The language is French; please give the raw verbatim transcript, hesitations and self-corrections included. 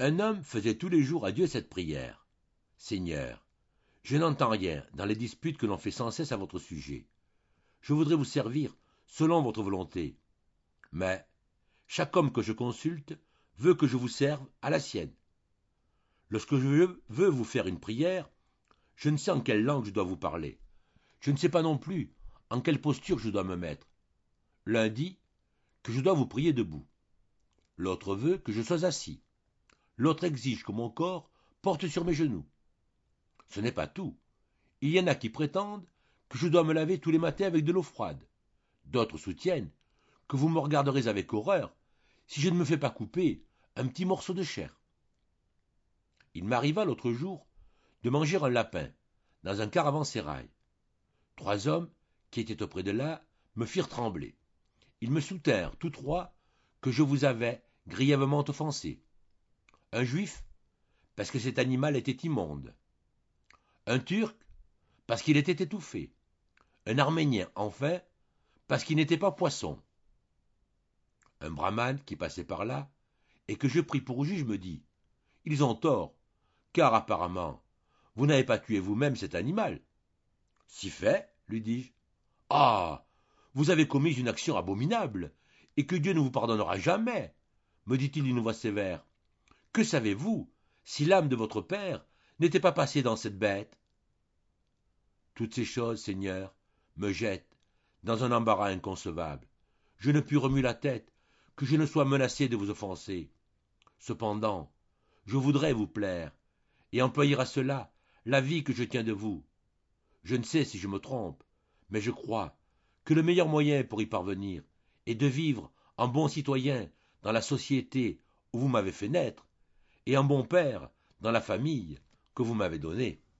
Un homme faisait tous les jours à Dieu cette prière. Seigneur, je n'entends rien dans les disputes que l'on fait sans cesse à votre sujet. Je voudrais vous servir selon votre volonté. Mais chaque homme que je consulte veut que je vous serve à la sienne. Lorsque je veux vous faire une prière, je ne sais en quelle langue je dois vous parler. Je ne sais pas non plus en quelle posture je dois me mettre. L'un dit que je dois vous prier debout. L'autre veut que je sois assis. L'autre exige que mon corps porte sur mes genoux. Ce n'est pas tout. Il y en a qui prétendent que je dois me laver tous les matins avec de l'eau froide. D'autres soutiennent que vous me regarderez avec horreur si je ne me fais pas couper un petit morceau de chair. Il m'arriva l'autre jour de manger un lapin dans un caravansérail. Trois hommes qui étaient auprès de là me firent trembler. Ils me soutinrent tous trois que je vous avais grièvement offensé. Un juif, parce que cet animal était immonde. Un turc, parce qu'il était étouffé. Un arménien, enfin, parce qu'il n'était pas poisson. Un brahmane qui passait par là, et que je pris pour juge, me dit « Ils ont tort, car apparemment, vous n'avez pas tué vous-même cet animal. » « Si fait, lui dis-je. « Ah, vous avez commis une action abominable, et que Dieu ne vous pardonnera jamais, me dit-il d'une voix sévère. Que savez-vous si l'âme de votre père n'était pas passée dans cette bête? Toutes ces choses, Seigneur, me jettent dans un embarras inconcevable. Je ne puis remuer la tête, que je ne sois menacé de vous offenser. Cependant, je voudrais vous plaire, et employer à cela la vie que je tiens de vous. Je ne sais si je me trompe, mais je crois que le meilleur moyen pour y parvenir est de vivre en bon citoyen dans la société où vous m'avez fait naître, et en bon père dans la famille que vous m'avez donnée.